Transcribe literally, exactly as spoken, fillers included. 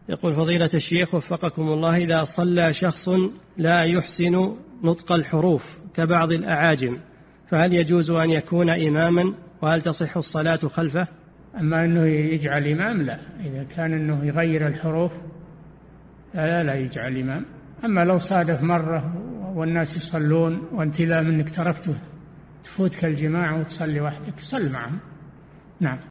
يقول فضيلة الشيخ وفقكم الله، إذا صلى شخص لا يحسن نطق الحروف كبعض الأعاجم فهل يجوز أن يكون إماما، وهل تصح الصلاة خلفه؟ أما أنه يجعل إمام لا، إذا كان أنه يغير الحروف لا لا يجعل إمام. أما لو صادف مرة والناس يصلون وانت لا منك تركته تفوتك الجماعة وتصلي وحدك صل معهم. نعم.